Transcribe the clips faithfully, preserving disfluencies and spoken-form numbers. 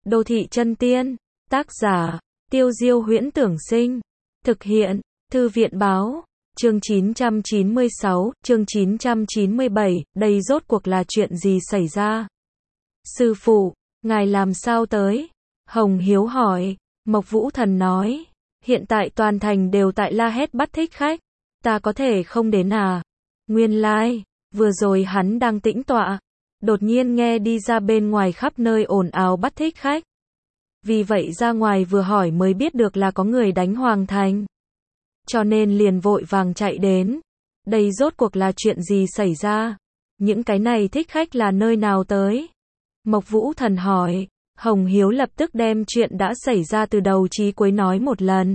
Đô thị chân tiên, tác giả, Tiêu Diêu Huyễn Tưởng Sinh, thực hiện, Thư viện Báo, chương chín trăm chín mươi sáu, chương chín trăm chín mươi bảy, đây rốt cuộc là chuyện gì xảy ra? Sư phụ, ngài làm sao tới? Hồng Hiếu hỏi. Mộc Vũ Thần nói, hiện tại toàn thành đều tại la hét bắt thích khách, ta có thể không đến à? Nguyên lai, like, vừa rồi hắn đang tĩnh tọa, đột nhiên nghe đi ra bên ngoài khắp nơi ồn ào bắt thích khách. Vì vậy ra ngoài vừa hỏi mới biết được là có người đánh Hoàng Thành. Cho nên liền vội vàng chạy đến. Đây rốt cuộc là chuyện gì xảy ra? Những cái này thích khách là nơi nào tới? Mộc Vũ Thần hỏi. Hồng Hiếu lập tức đem chuyện đã xảy ra từ đầu chí cuối nói một lần.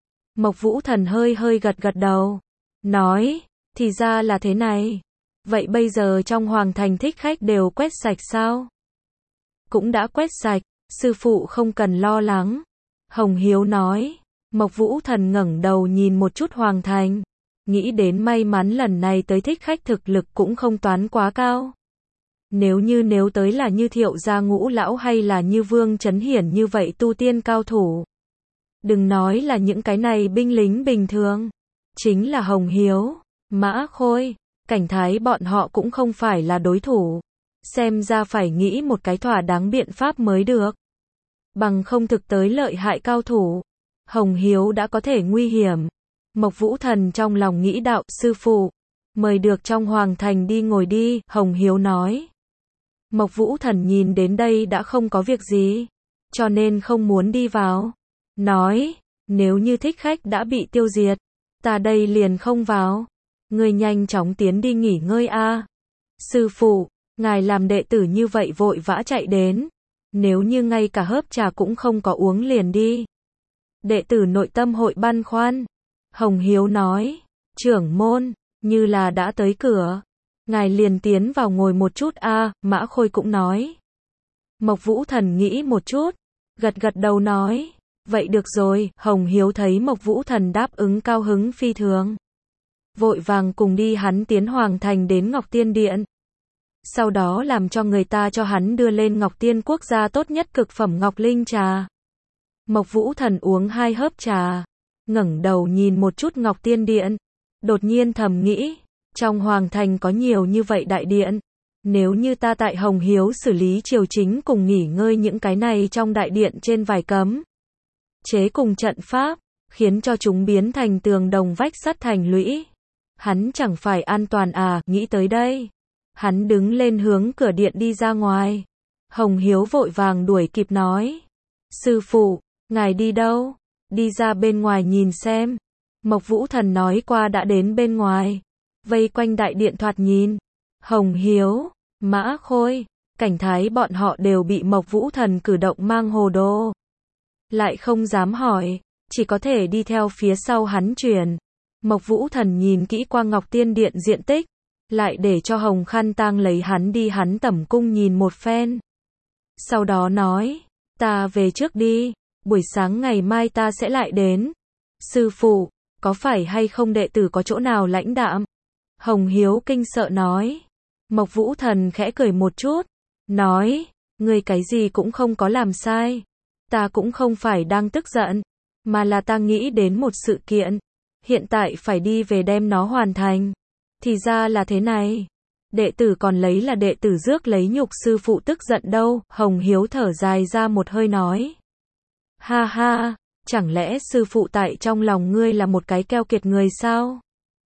Mộc Vũ Thần hơi hơi gật gật đầu. Nói, thì ra là thế này. Vậy bây giờ trong Hoàng Thành thích khách đều quét sạch sao? Cũng đã quét sạch, sư phụ không cần lo lắng. Hồng Hiếu nói. Mộc Vũ Thần ngẩng đầu nhìn một chút Hoàng Thành. Nghĩ đến may mắn lần này tới thích khách thực lực cũng không toán quá cao. Nếu như nếu tới là như Thiệu Gia Ngũ Lão hay là như Vương Chấn Hiển như vậy tu tiên cao thủ. Đừng nói là những cái này binh lính bình thường. Chính là Hồng Hiếu, Mã Khôi, Cảnh Thái bọn họ cũng không phải là đối thủ. Xem ra phải nghĩ một cái thỏa đáng biện pháp mới được. Bằng không thực tới lợi hại cao thủ. Hồng Hiếu đã có thể nguy hiểm. Mộc Vũ Thần trong lòng nghĩ đạo, sư phụ, mời được trong Hoàng Thành đi ngồi đi, Hồng Hiếu nói. Mộc Vũ Thần nhìn đến đây đã không có việc gì, cho nên không muốn đi vào. Nói, nếu như thích khách đã bị tiêu diệt, ta đây liền không vào. Ngươi nhanh chóng tiến đi nghỉ ngơi a. Sư phụ, ngài làm đệ tử như vậy vội vã chạy đến. Nếu như ngay cả hớp trà cũng không có uống liền đi. Đệ tử nội tâm hội băn khoăn. Hồng Hiếu nói, trưởng môn, như là đã tới cửa. Ngài liền tiến vào ngồi một chút a. À, Mã Khôi cũng nói. Mộc Vũ Thần nghĩ một chút, gật gật đầu nói, vậy được rồi. Hồng Hiếu thấy Mộc Vũ Thần đáp ứng cao hứng phi thường. Vội vàng cùng đi hắn tiến Hoàng Thành đến Ngọc Tiên Điện. Sau đó làm cho người ta cho hắn đưa lên Ngọc Tiên quốc gia tốt nhất cực phẩm Ngọc Linh trà. Mộc Vũ Thần uống hai hớp trà, ngẩng đầu nhìn một chút Ngọc Tiên Điện, đột nhiên thầm nghĩ, trong Hoàng Thành có nhiều như vậy đại điện, nếu như ta tại Hồng Hiếu xử lý triều chính cùng nghỉ ngơi những cái này trong đại điện trên vải cấm, chế cùng trận pháp, khiến cho chúng biến thành tường đồng vách sắt thành lũy, hắn chẳng phải an toàn à? Nghĩ tới đây, hắn đứng lên hướng cửa điện đi ra ngoài. Hồng Hiếu vội vàng đuổi kịp nói, sư phụ, ngài đi đâu? Đi ra bên ngoài nhìn xem. Mộc Vũ Thần nói qua đã đến bên ngoài, vây quanh đại điện thoạt nhìn. Hồng Hiếu, Mã Khôi, Cảnh Thái bọn họ đều bị Mộc Vũ Thần cử động mang hồ đồ. Lại không dám hỏi, chỉ có thể đi theo phía sau hắn truyền. Mộc Vũ Thần nhìn kỹ qua Ngọc Tiên Điện diện tích, lại để cho Hồng Khăn Tang lấy hắn đi hắn tẩm cung nhìn một phen. Sau đó nói, ta về trước đi, buổi sáng ngày mai ta sẽ lại đến. Sư phụ, có phải hay không đệ tử có chỗ nào lãnh đạm? Hồng Hiếu kinh sợ nói. Mộc Vũ Thần khẽ cười một chút, nói, ngươi cái gì cũng không có làm sai. Ta cũng không phải đang tức giận, mà là ta nghĩ đến một sự kiện. Hiện tại phải đi về đem nó hoàn thành. Thì ra là thế này. Đệ tử còn lấy là đệ tử rước lấy nhục sư phụ tức giận đâu. Hồng Hiếu thở dài ra một hơi nói. Ha ha, chẳng lẽ sư phụ tại trong lòng ngươi là một cái keo kiệt người sao?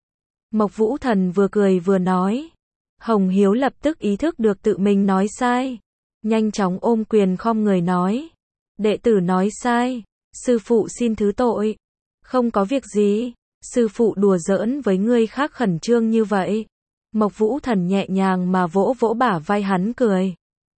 Mộc Vũ Thần vừa cười vừa nói. Hồng Hiếu lập tức ý thức được tự mình nói sai. Nhanh chóng ôm quyền khom người nói. Đệ tử nói sai, sư phụ xin thứ tội. Không có việc gì, sư phụ đùa giỡn với ngươi khác khẩn trương như vậy. Mộc Vũ Thần nhẹ nhàng mà vỗ vỗ bả vai hắn cười.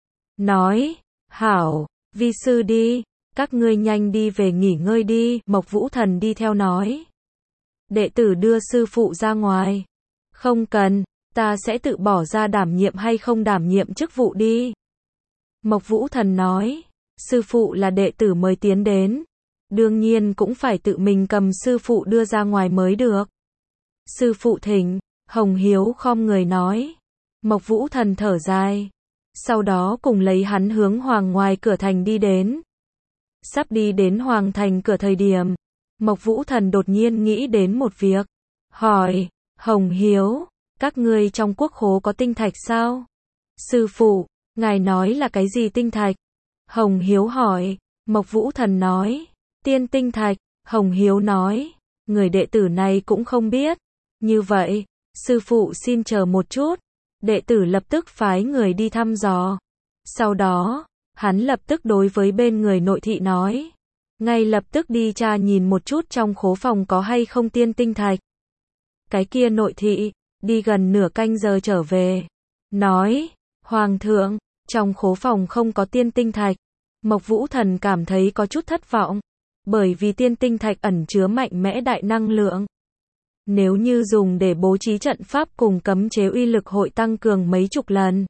Nói, hảo, vi sư đi, các ngươi nhanh đi về nghỉ ngơi đi. Mộc Vũ Thần đi theo nói. Đệ tử đưa sư phụ ra ngoài. Không cần, ta sẽ tự bỏ ra đảm nhiệm hay không đảm nhiệm chức vụ đi. Mộc Vũ Thần nói, sư phụ là đệ tử mới tiến đến. Đương nhiên cũng phải tự mình cầm sư phụ đưa ra ngoài mới được. Sư phụ thỉnh. Hồng Hiếu khom người nói. Mộc Vũ Thần thở dài. Sau đó cùng lấy hắn hướng hoàng ngoài cửa thành đi đến. Sắp đi đến hoàng thành cửa thời điểm, Mộc Vũ Thần đột nhiên nghĩ đến một việc. Hỏi, Hồng Hiếu, các ngươi trong quốc khố có tinh thạch sao? Sư phụ, ngài nói là cái gì tinh thạch? Hồng Hiếu hỏi. Mộc Vũ Thần nói, tiên tinh thạch. Hồng Hiếu nói, người đệ tử này cũng không biết. Như vậy, sư phụ xin chờ một chút. Đệ tử lập tức phái người đi thăm dò. Sau đó, hắn lập tức đối với bên người nội thị nói, ngay lập tức đi tra nhìn một chút trong khố phòng có hay không tiên tinh thạch. Cái kia nội thị, đi gần nửa canh giờ trở về. Nói, Hoàng thượng, trong khố phòng không có tiên tinh thạch. Mộc Vũ Thần cảm thấy có chút thất vọng. Bởi vì tiên tinh thạch ẩn chứa mạnh mẽ đại năng lượng. Nếu như dùng để bố trí trận pháp cùng cấm chế uy lực hội tăng cường mấy chục lần.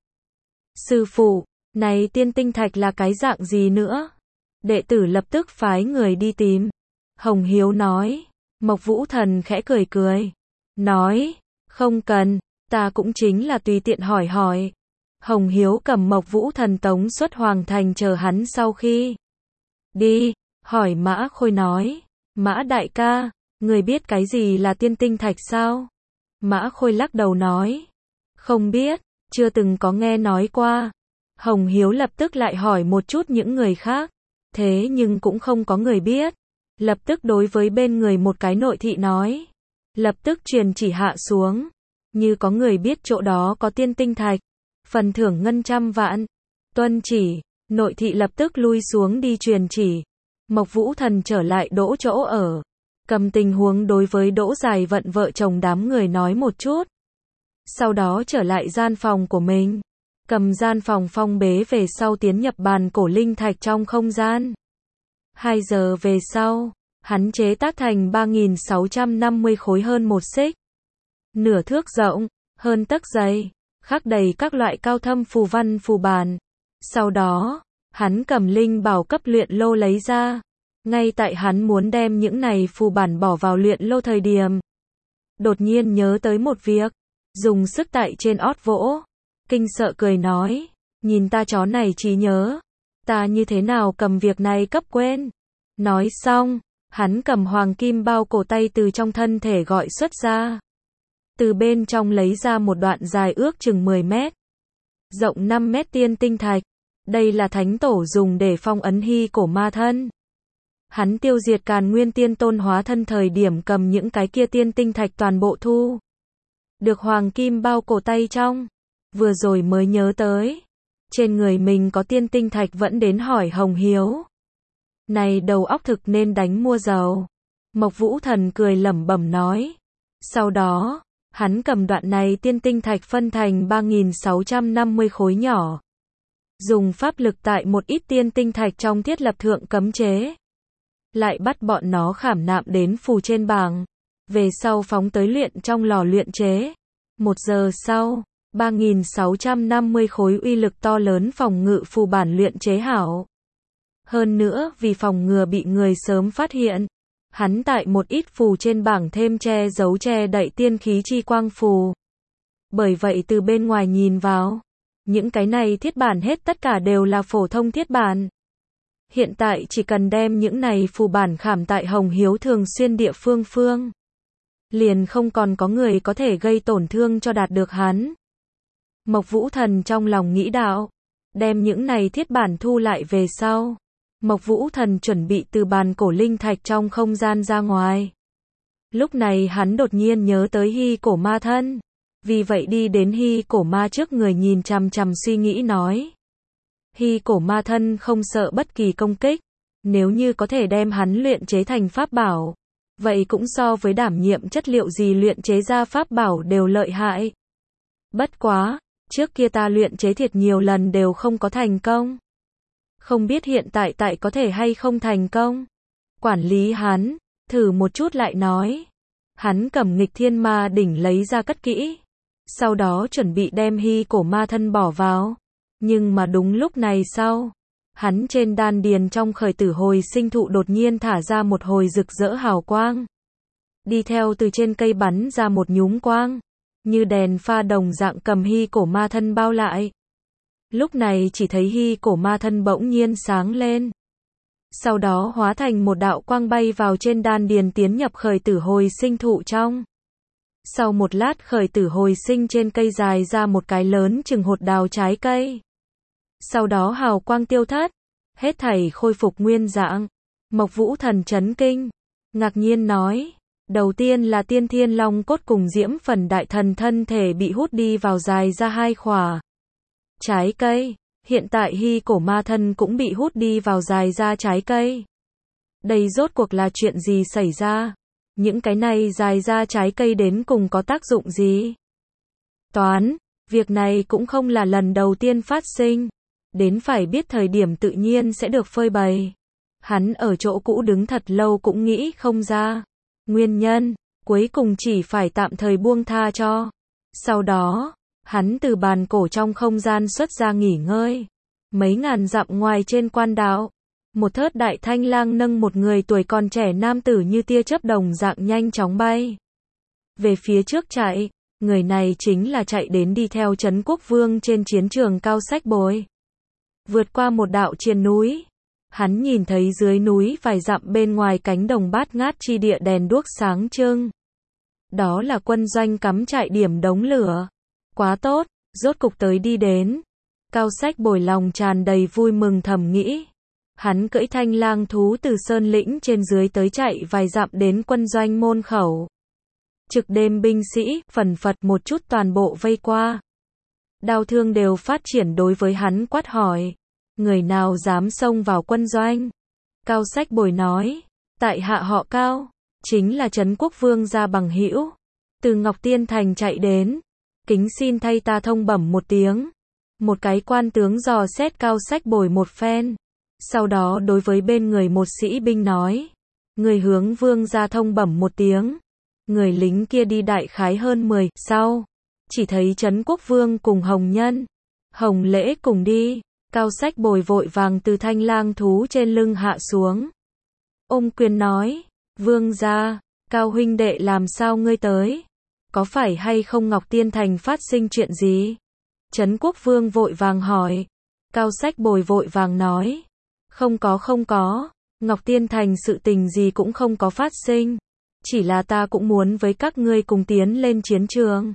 Sư phụ, này tiên tinh thạch là cái dạng gì nữa? Đệ tử lập tức phái người đi tìm. Hồng Hiếu nói. Mộc Vũ Thần khẽ cười cười. Nói, không cần, ta cũng chính là tùy tiện hỏi hỏi. Hồng Hiếu cầm Mộc Vũ Thần tống xuất hoàng thành chờ hắn sau khi đi, hỏi Mã Khôi nói, Mã đại ca, người biết cái gì là tiên tinh thạch sao? Mã Khôi lắc đầu nói, không biết, chưa từng có nghe nói qua. Hồng Hiếu lập tức lại hỏi một chút những người khác, thế nhưng cũng không có người biết. Lập tức đối với bên người một cái nội thị nói, lập tức truyền chỉ hạ xuống, như có người biết chỗ đó có tiên tinh thạch, phần thưởng ngân trăm vạn. Tuân chỉ, nội thị lập tức lui xuống đi truyền chỉ. Mộc Vũ Thần trở lại Đỗ chỗ ở, cầm tình huống đối với Đỗ Dài Vận vợ chồng đám người nói một chút. Sau đó trở lại gian phòng của mình, cầm gian phòng phong bế về sau tiến nhập bàn cổ linh thạch trong không gian. Hai giờ về sau, hắn chế tác thành ba nghìn sáu trăm năm mươi khối hơn một xích, nửa thước rộng, hơn tấc dày, khắc đầy các loại cao thâm phù văn phù bản. Sau đó, hắn cầm linh bảo cấp luyện lô lấy ra. Ngay tại hắn muốn đem những này phù bản bỏ vào luyện lô thời điểm, đột nhiên nhớ tới một việc, dùng sức tại trên ót vỗ, kinh sợ cười nói, nhìn ta chó này trí nhớ, ta như thế nào cầm việc này cấp quên. Nói xong, hắn cầm hoàng kim bao cổ tay từ trong thân thể gọi xuất ra. Từ bên trong lấy ra một đoạn dài ước chừng mười mét, rộng năm mét tiên tinh thạch. Đây là thánh tổ dùng để phong ấn hy cổ ma thân. Hắn tiêu diệt Càn Nguyên Tiên Tôn hóa thân thời điểm cầm những cái kia tiên tinh thạch toàn bộ thu được hoàng kim bao cổ tay trong. Vừa rồi mới nhớ tới, trên người mình có tiên tinh thạch vẫn đến hỏi Hồng Hiếu. Này đầu óc thực nên đánh mua dầu. Mộc Vũ Thần cười lẩm bẩm nói. Sau đó, hắn cầm đoạn này tiên tinh thạch phân thành ba nghìn sáu trăm năm mươi khối nhỏ. Dùng pháp lực tại một ít tiên tinh thạch trong thiết lập thượng cấm chế. Lại bắt bọn nó khảm nạm đến phù trên bảng. Về sau phóng tới luyện trong lò luyện chế. Một giờ sau, ba nghìn sáu trăm năm mươi khối uy lực to lớn phòng ngự phù bản luyện chế hảo. Hơn nữa, vì phòng ngừa bị người sớm phát hiện, hắn tại một ít phù trên bảng thêm che giấu che đậy tiên khí chi quang phù. Bởi vậy từ bên ngoài nhìn vào, những cái này thiết bản hết tất cả đều là phổ thông thiết bản. Hiện tại chỉ cần đem những này phù bản khảm tại Hồng Hiếu thường xuyên địa phương phương, liền không còn có người có thể gây tổn thương cho đạt được hắn. Mộc Vũ Thần trong lòng nghĩ đạo, đem những này thiết bản thu lại về sau. Mộc Vũ Thần chuẩn bị từ bàn cổ linh thạch trong không gian ra ngoài. Lúc này hắn đột nhiên nhớ tới hy cổ ma thân. Vì vậy đi đến hy cổ ma trước người nhìn chằm chằm suy nghĩ nói. Hy cổ ma thân không sợ bất kỳ công kích. Nếu như có thể đem hắn luyện chế thành pháp bảo, vậy cũng so với đảm nhiệm chất liệu gì luyện chế ra pháp bảo đều lợi hại. Bất quá, trước kia ta luyện chế thiệt nhiều lần đều không có thành công. Không biết hiện tại tại có thể hay không thành công. Quản lý hắn, thử một chút lại nói. Hắn cầm nghịch thiên ma đỉnh lấy ra cất kỹ. Sau đó chuẩn bị đem hy cổ ma thân bỏ vào. Nhưng mà đúng lúc này sau, hắn trên đan điền trong khởi tử hồi sinh thụ đột nhiên thả ra một hồi rực rỡ hào quang. Đi theo từ trên cây bắn ra một nhúm quang, như đèn pha đồng dạng cầm hy cổ ma thân bao lại. Lúc này chỉ thấy hy cổ ma thân bỗng nhiên sáng lên. Sau đó hóa thành một đạo quang bay vào trên đan điền tiến nhập khởi tử hồi sinh thụ trong. Sau một lát khởi tử hồi sinh trên cây dài ra một cái lớn chừng hột đào trái cây. Sau đó hào quang tiêu thất, hết thảy khôi phục nguyên dạng. Mộc Vũ Thần chấn kinh, ngạc nhiên nói, đầu tiên là tiên thiên long cốt cùng diễm phần đại thần thân thể bị hút đi vào dài ra hai khỏa trái cây, hiện tại hy cổ ma thân cũng bị hút đi vào dài ra trái cây. Đây rốt cuộc là chuyện gì xảy ra? Những cái này dài ra trái cây đến cùng có tác dụng gì? Toán, việc này cũng không là lần đầu tiên phát sinh, đến phải biết thời điểm tự nhiên sẽ được phơi bày. Hắn ở chỗ cũ đứng thật lâu cũng nghĩ không ra nguyên nhân, cuối cùng chỉ phải tạm thời buông tha cho. Sau đó, hắn từ bàn cổ trong không gian xuất ra nghỉ ngơi. Mấy ngàn dặm ngoài trên quan đạo, một thớt đại thanh lang nâng một người tuổi còn trẻ nam tử như tia chớp đồng dạng nhanh chóng bay về phía trước chạy. Người này chính là chạy đến đi theo Trấn Quốc Vương trên chiến trường Cao Sách Bồi. Vượt qua một đạo triền núi, hắn nhìn thấy dưới núi vài dặm bên ngoài cánh đồng bát ngát chi địa đèn đuốc sáng trưng. Đó là quân doanh cắm trại điểm đống lửa. Quá tốt, rốt cục tới đi đến. Cao Sách Bồi lòng tràn đầy vui mừng thầm nghĩ. Hắn cưỡi thanh lang thú từ sơn lĩnh trên dưới tới chạy vài dặm đến quân doanh môn khẩu. Trực đêm binh sĩ, phần phật một chút toàn bộ vây qua. Đao thương đều phát triển đối với hắn quát hỏi. Người nào dám xông vào quân doanh? Cao Sách Bồi nói. Tại hạ họ Cao, chính là Trấn Quốc Vương gia bằng hữu. Từ Ngọc Tiên Thành chạy đến. Kính xin thay ta thông bẩm một tiếng. Một cái quan tướng dò xét Cao Sách Bồi một phen. Sau đó đối với bên người một sĩ binh nói. Người hướng vương gia thông bẩm một tiếng. Người lính kia đi đại khái hơn mười, sau. Chỉ thấy Trấn Quốc Vương cùng Hồng Nhân, Hồng Lễ cùng đi. Cao Sách Bồi vội vàng từ thanh lang thú trên lưng hạ xuống. Ôm quyền nói. Vương gia, Cao huynh đệ làm sao ngươi tới? Có phải hay không Ngọc Tiên Thành phát sinh chuyện gì? Trấn Quốc Vương vội vàng hỏi. Cao Sách Bồi vội vàng nói. Không có không có, Ngọc Tiên Thành sự tình gì cũng không có phát sinh. Chỉ là ta cũng muốn với các ngươi cùng tiến lên chiến trường.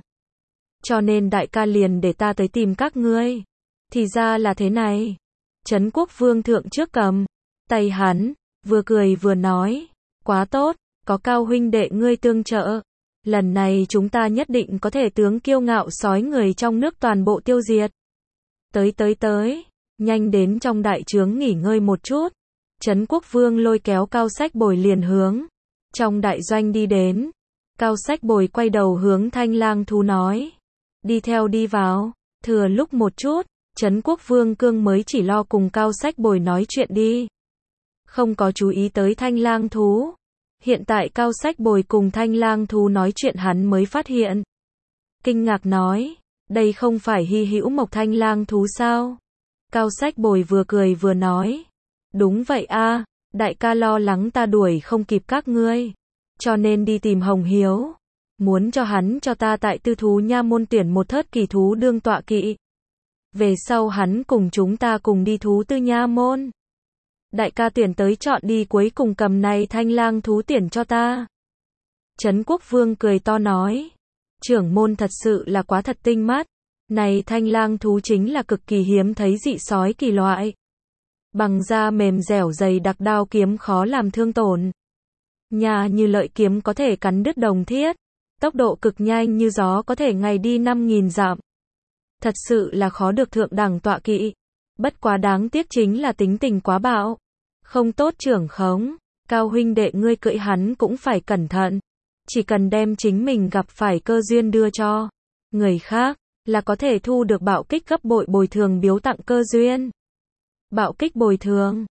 Cho nên đại ca liền để ta tới tìm các ngươi. Thì ra là thế này. Trấn Quốc Vương thượng trước cầm tay hắn, vừa cười vừa nói. Quá tốt, có Cao huynh đệ ngươi tương trợ. Lần này chúng ta nhất định có thể tướng kiêu ngạo sói người trong nước toàn bộ tiêu diệt. Tới tới tới, nhanh đến trong đại trướng nghỉ ngơi một chút. Trấn Quốc Vương lôi kéo Cao Sách Bồi liền hướng trong đại doanh đi đến. Cao Sách Bồi quay đầu hướng thanh lang thú nói. Đi theo đi vào. Thừa lúc một chút, Trấn Quốc Vương cương mới chỉ lo cùng Cao Sách Bồi nói chuyện đi. Không có chú ý tới thanh lang thú. Hiện tại Cao Sách Bồi cùng thanh lang thú nói chuyện hắn mới phát hiện. Kinh ngạc nói. Đây không phải hy hữu mộc thanh lang thú sao? Cao Sách Bồi vừa cười vừa nói. Đúng vậy a, đại ca lo lắng ta đuổi không kịp các ngươi. Cho nên đi tìm Hồng Hiếu. Muốn cho hắn cho ta tại tư thú nha môn tuyển một thớt kỳ thú đương tọa kỵ. Về sau hắn cùng chúng ta cùng đi thú tư nha môn. Đại ca tuyển tới chọn đi cuối cùng cầm này thanh lang thú tuyển cho ta. Trấn Quốc Vương cười to nói. Trưởng môn thật sự là quá thật tinh mắt. Này thanh lang thú chính là cực kỳ hiếm thấy dị sói kỳ loại. Bằng da mềm dẻo dày đặc đao kiếm khó làm thương tổn. Nhà như lợi kiếm có thể cắn đứt đồng thiết. Tốc độ cực nhanh như gió có thể ngày đi năm nghìn dặm. Thật sự là khó được thượng đẳng tọa kỵ. Bất quá đáng tiếc chính là tính tình quá bạo. Không tốt trưởng khống. Cao huynh đệ ngươi cưỡi hắn cũng phải cẩn thận. Chỉ cần đem chính mình gặp phải cơ duyên đưa cho người khác, là có thể thu được bạo kích gấp bội bồi thường biếu tặng cơ duyên. Bạo kích bồi thường.